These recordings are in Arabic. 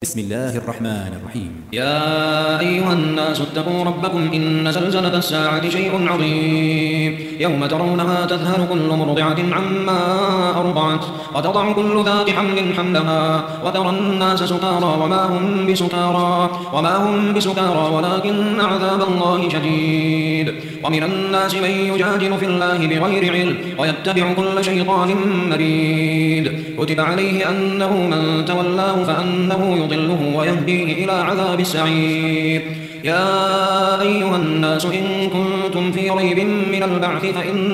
بسم الله الرحمن الرحيم. يا أيها الناس اتقوا ربكم إن زلزلة الساعة شيء عظيم يوم ترونها تذهل كل مرضعة عما أرضعت وتضع كل ذات حمل حملها وترى الناس سكارى وما هم بسكارى ولكن عذاب الله شديد. ومن الناس من يجادل في الله بغير علم ويتبع كل شيطان مريد. كتب عليه أنه من تولاه فأنه يضله ويهديه إلى عذاب السعير. يا أيها الناس إن كنتم في ريب من البعث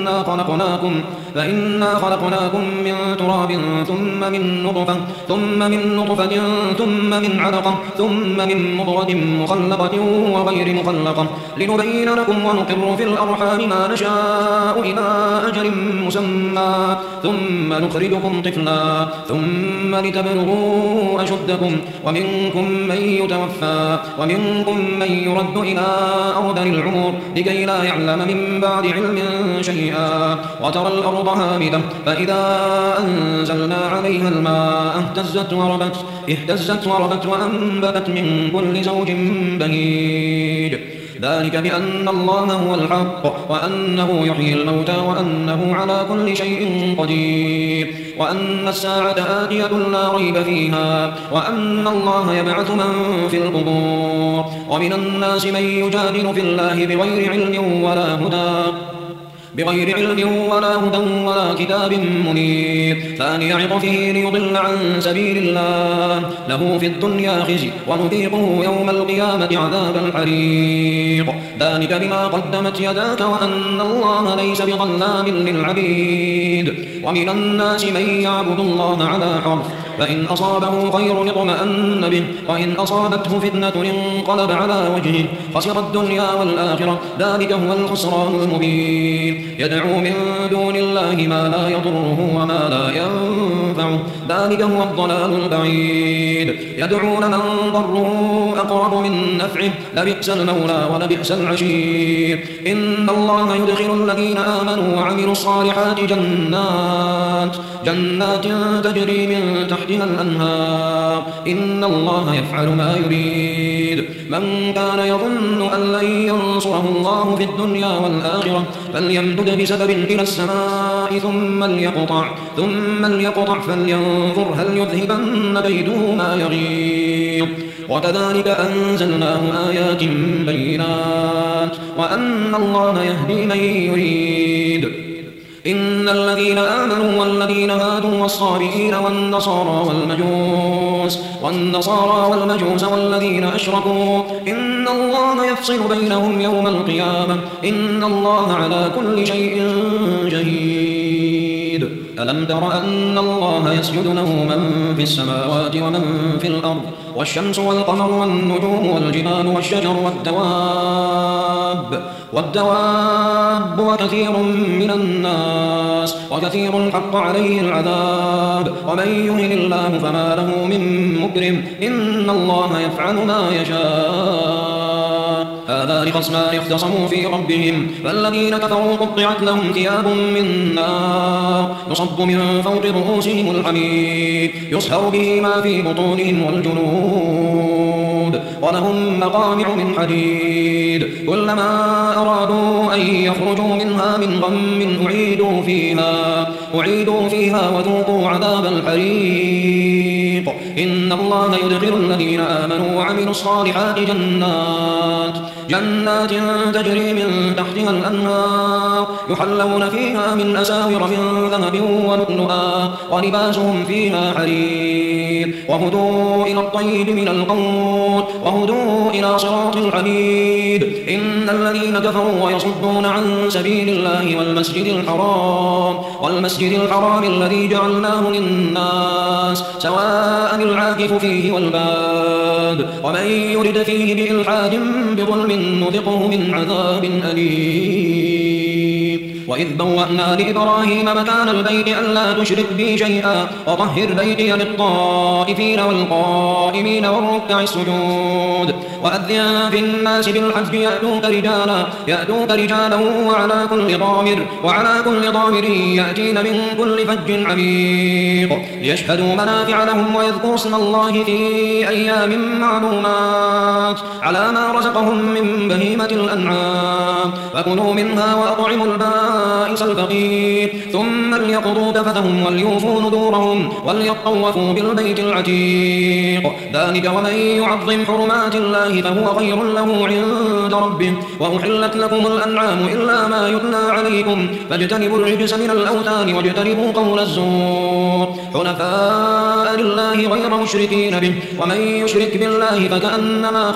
فإنا خلقناكم من تراب ثم من نطفة ثم من علقة ثم من مضغة مخلقة وغير مخلقة لنبين لكم ونقر في الأرحام ما نشاء إلى أجل مسمى ثم نخرجكم طفلا ثم لتبلغوا أشدكم ومنكم من يتوفى ومنكم من يرد إلى أرذل العمر لكي لا يعلم من بعد علم شيئا. وترى الأرض هامدة فإذا أنزلنا عليها الماء اهتزت وربت وأنبتت من كل زوج بهيج. ذلك بأن الله هو الحق وأنه يحيي الموتى وأنه على كل شيء قدير وأن الساعة آتية لا ريب فيها وأن الله يبعث من في القبور. ومن الناس من يجادل في الله بغير علم ولا هدى ولا كتاب منير ثاني عطفه ليضل عن سبيل الله له في الدنيا خزي ونذيقه يوم القيامة عذاب الحريق. ذلك بما قدمت يداك وأن الله ليس بظلام للعبيد. ومن الناس من يعبد الله على حرف فإن أصابه خير اطمأن به وإن أصابته فتنة انقلب على وجهه خسر الدنيا والآخرة ذلك هو الخسران المبين. يدعو من دون الله ما لا يضره وما لا ينفعه ذلك هو الضلال البعيد. يدعو لمن ضره أقرب من نفعه لبئس المولى ولبئس العشير. إن الله يدخل الذين آمنوا وعملوا الصالحات جنات تجري من تحتها الأنهار إن الله يفعل ما يريد. من كان يظن أن لن ينصره الله في الدنيا والآخرة فليمدد بسبب إلى السماء ثم ليقطع فلينظر هل يذهبن كيده ما يغيظ. وكذلك أنزلناه آيات بينات وأن الله يهدي من يريد. إن الذين آمنوا والذين هادوا والصابئين والنصارى والمجوس والذين أشركوا إن الله يفصل بينهم يوم القيامة إن الله على كل شيء شهيد. ألم تر أن الله يسجد له من في السماوات ومن في الأرض والشمس والقمر والنجوم والجبال والشجر والدواب وكثير من الناس وكثير حق عليه العذاب ومن يهن الله فما له من مكرم إن الله يفعل ما يشاء. هذان خصمان اختصموا في ربهم فالذين كفروا قطعت لهم ثياب من نار يصب من فوق رؤوسهم الحميد يصهر به ما في بطونهم والجنود ولهم مقامع من حديد كلما أرادوا أن يخرجوا منها من غم أعيدوا فيها وذوقوا عذاب الحريق. إن الله يدخل الذين آمنوا وعملوا الصالحات جنات تجري من تحتها الأنهار يحلون فيها من أساور من ذهب ولؤلؤا ولباسهم فيها حرير وهدوا إلى الطيب من القول وهدوا إلى صراط الحميد. إن الذين كفروا ويصدون عن سبيل الله والمسجد الحرام الذي جعلناه للناس سواء العاكف فيه والباد ومن يرد فيه بإلحاد بظلم نذقه من عذاب أليم. وإذ بوأنا لإبراهيم مكان البيت ألا تشرك بي شيئا وطهر بيتي للطائفين والقائمين والركع السجود وأذن في الناس بالحج يأتوك رجالا وعلى كل ضامر يأتين من كل فج عميق ليشهدوا منافع لهم ويذكروا اسم الله في أيام معلومات على ما رزقهم من بهيمة الأنعام فكلوا منها وأطعموا البائس الفقير ثم ليقضوا تفثهم وليوفوا نذورهم وليطوفوا بالبيت العتيق ذلك ومن يعظم حرمات الله فهو خير له عند ربه وأحلت لكم الأنعام إلا ما يتلى عليكم فاجتنبوا الرجس من الأوثان واجتنبوا قول الزور حنفاء لله غير مشركين به ومن يشرك بالله فكأنما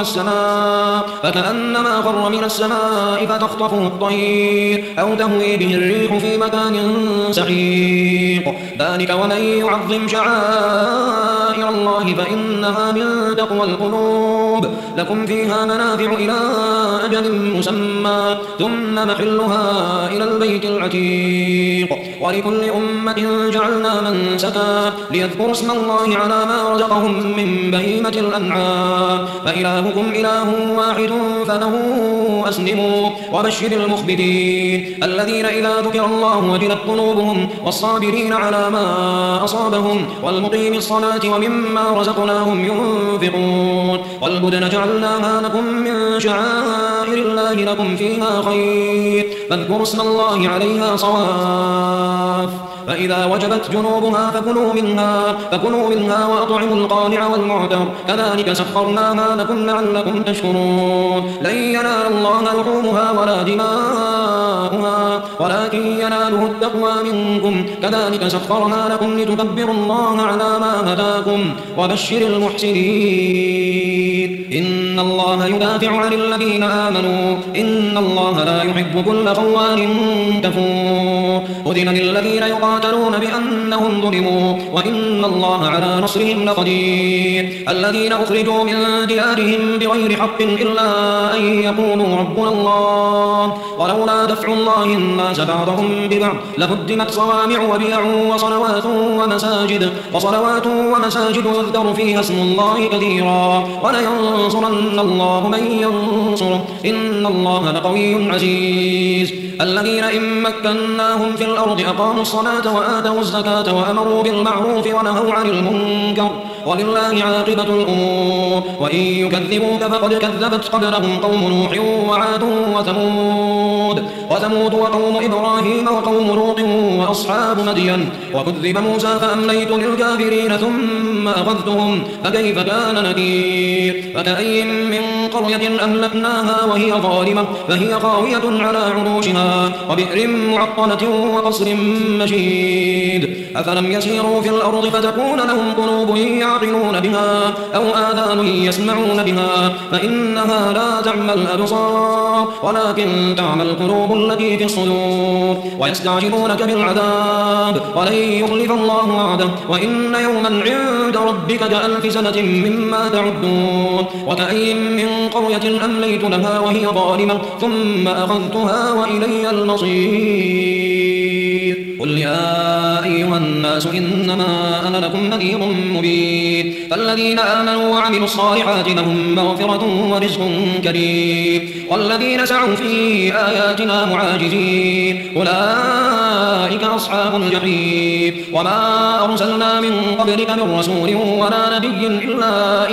خر من السماء فتخطفه الطير أو تهوي به الريح في مكان سحيق ذلك ومن يعظم شعائر الله فإنها من تقوى القلوب لكم فيها منافع إلى أجل مسمى ثم محلها إلى البيت العتيق ولكل أمة جعلنا منسكا ليذكروا اسم الله على ما رزقهم من بهيمة الأنعام فإلهكم إله واحد فله أسلموا وبشر المخبتين الذين إذا ذكر الله وجلت قلوبهم والصابرين على ما أصابهم والمقيم الصلاة ومما رزقناهم ينفقون والبدن جعلناها لكم من شعائر الله لكم فيها خير فاذكروا اسم الله عليها صواف فإذا وجبت جنوبها فكلوا منها وأطعموا القانع والمعتر كذلك سخرناها لكم لعلكم تشكرون لن ينال الله لحومها ولا دماؤها ولكن يناله التقوى منكم كذلك سخرنا لكم لتكبروا الله على ما هداكم وبشر المحسنين إن الله يدافع عن الذين آمنوا إن الله لا يحب كل خوان كفور أذن للذين يقاتلون بأنهم ظلموا وإن الله على نصرهم لقدير الذين أخرجوا من ديارهم بغير حق إلا أن يقولوا ربنا الله ولولا دفع الله الناس بعضهم ببعض لهدمت صوامع وبيع وصلوات ومساجد يذكر فيها اسم الله كثيرا ولينصرن الله من ينصره إن الله لقوي عزيز الذين إن مكناهم في الأرض أقاموا الصلاة وآتوا الزكاة وأمروا بالمعروف ونهوا عن المنكر ولله عاقبة الأمور وإن يكذبوك فقد كذبت قبلهم قوم نوح وعاد وثمود وقوم إبراهيم وقوم لوط وأصحاب مدين وكذب موسى فأمليت للكافرين ثم أخذتهم فكيف كان نكير فكأي من قرية أهلكناها وهي ظالمة فهي خاوية على عروشها وبئر معطلة وقصر مشيد أفلم يسيروا في الأرض فتكون لهم قلوب يعقلون بها أو آذان يسمعون بها فإنها لا تعمى الأبصار ولكن تعمى القلوب التي في الصدور ويستعجلونك بالعذاب ولن يخلف الله وعده وإن يوما عند ربك كألف سنة مما تعدون وكأي من قرية أمليت لها وهي ظالمة ثم أخذتها وإلي المصير قل يا أيها الناس إنما أنا لكم نذير مبين فالذين آمنوا وعملوا الصالحات لهم مغفرة ورزق كريم والذين سعوا في آياتنا معاجزين أولئك أصحاب الجحيم وما أرسلنا من قبلك من رسول ولا نبي إلا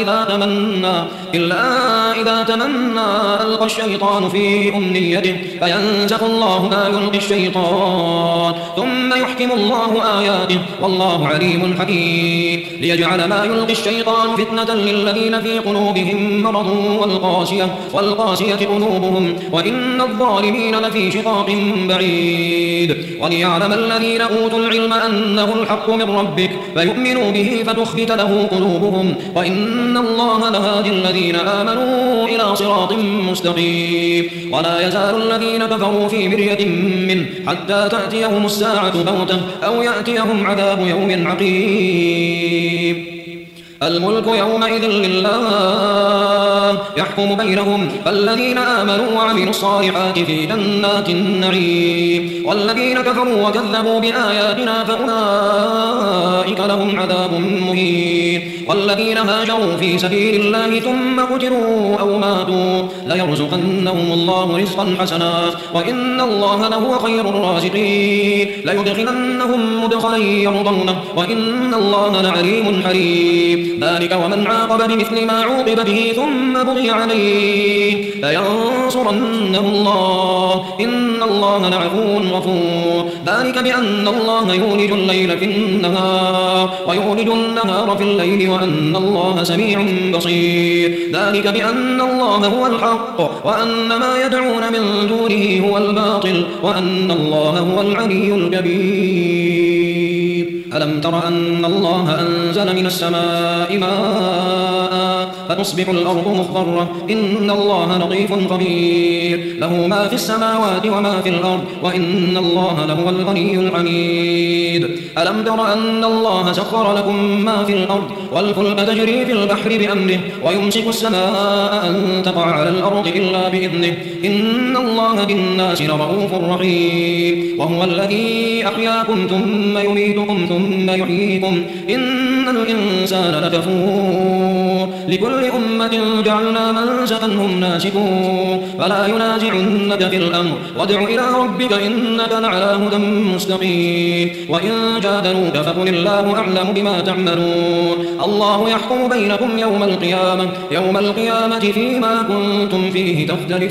إذا تمنى ألقى الشيطان في أمنيته فينسخ الله ما يلقي الشيطان ثم يحكم الله آياته والله عليم حكيم ليجعل ما يلقي الشيطان فتنة للذين في قلوبهم مرض والقاسية قلوبهم وإن الظالمين لفي شقاق بعيد وليعلم الذين أوتوا العلم أنه الحق من ربك فيؤمنوا به فتخبت له قلوبهم وإن الله لهادي الذين آمنوا إلى صراط مستقيم ولا يزال الذين كفروا في مرية منه حتى تأتيهم الساعة بغتة أو يأتيهم عذاب يوم عقيم الملك يومئذ لله يحكم بينهم فالذين آمنوا وعملوا الصالحات في جنات النعيم والذين كفروا وكذبوا بآياتنا فأولئك لهم عذاب مهين والذين هاجروا في سبيل الله ثم قتلوا أو ماتوا ليرزقنهم الله رزقا حسنا وإن الله لهو خير الرازقين ليدخلنهم مدخلا يرضونه وإن الله لعليم حليم ذلك ومن عاقب بمثل ما عوقب به ثم بغي عليه لينصرنه الله إن الله لعفو غفور ذلك بأن الله يولج الليل في النهار ويولج النهار في الليل وأن الله سميع بصير ذلك بأن الله هو الحق وأن ما يدعون من دونه هو الباطل وأن الله هو العلي الكبير ألم تر أن الله أنزل من السماء ماء فتصبح الأرض مخضرة إن الله لطيف خبير له ما في السماوات وما في الأرض وإن الله لهو الغني الحميد ألم تر أن الله سخر لكم ما في الأرض والفلك تجري في البحر بأمره ويمسك السماء أن تقع على الأرض إلا بإذنه إن الله بالناس لرؤوف رحيم وهو الذي أحياكم ثم يميتكم ثم يحييكم إن الإنسان لكفور لكل أمة جعلنا منسكا هم ناسكوه فلا ينازعنك في الأمر وادع إلى ربك إنك لعلى هدى مستقيم وإن جادلوك فقل الله أعلم بما تعملون الله يحكم بينكم يوم القيامة فيما كنتم فيه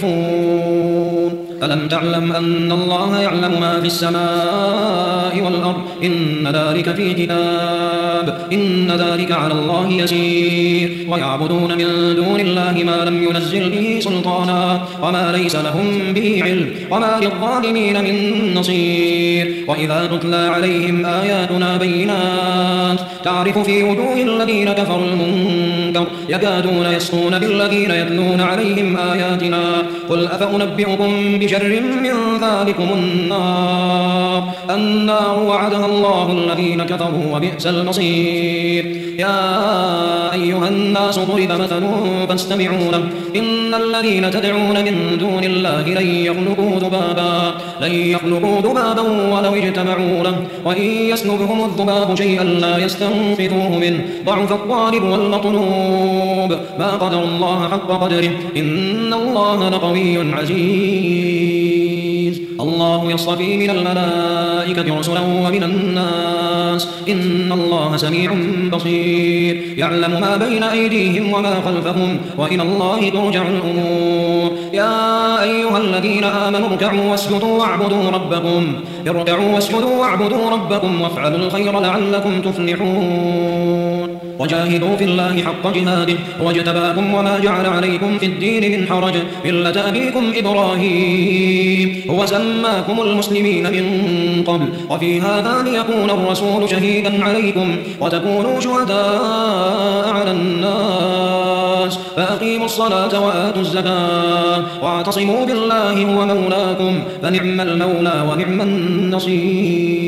تختلفون ألم تعلم أن الله يعلم ما في السماء والأرض إن ذلك في كتاب إن ذلك على الله يسير ويعبدون من دون الله ما لم ينزل به سلطانا وما ليس لهم به علم وما للظالمين من نصير وإذا تتلى عليهم آياتنا بينات تعرف في وجوه الذين كفروا المنكر يكادون يسطون بالذين يتلون عليهم آياتنا قل أفأنبئكم بشر من ذلكم النار وعدها الله الذين كفروا وبئس المصير يا أيها الناس ضرب مثل فاستمعوا له إن الذين تدعون من دون الله لن يخلقوا ذبابا ولو اجتمعوا له وإن يسلبهم الذباب شيئا لا يستنقذوه منه ضعف الطالب والمطلوب ما قدر الله حق قدره إن الله لقوي عزيز الله يصطفي من الملائكة رسلا ومن الناس إن الله سميع بصير يعلم ما بين أيديهم وما خلفهم وإلى الله ترجع الأمور يا أيها الذين آمنوا اركعوا واسجدوا واعبدوا ربكم وافعلوا الخير لعلكم تفلحون وجاهدوا في الله حق جهاده واجتباكم وما جعل عليكم في الدين من حرج ملة أبيكم إبراهيم هو سماكم المسلمين من قبل وفي هذا ليكون الرسول شهيدا عليكم وتكونوا شهداء على الناس فأقيموا الصلاة وآتوا الزكاة واعتصموا بالله هو مولاكم فنعم المولى ونعم النصير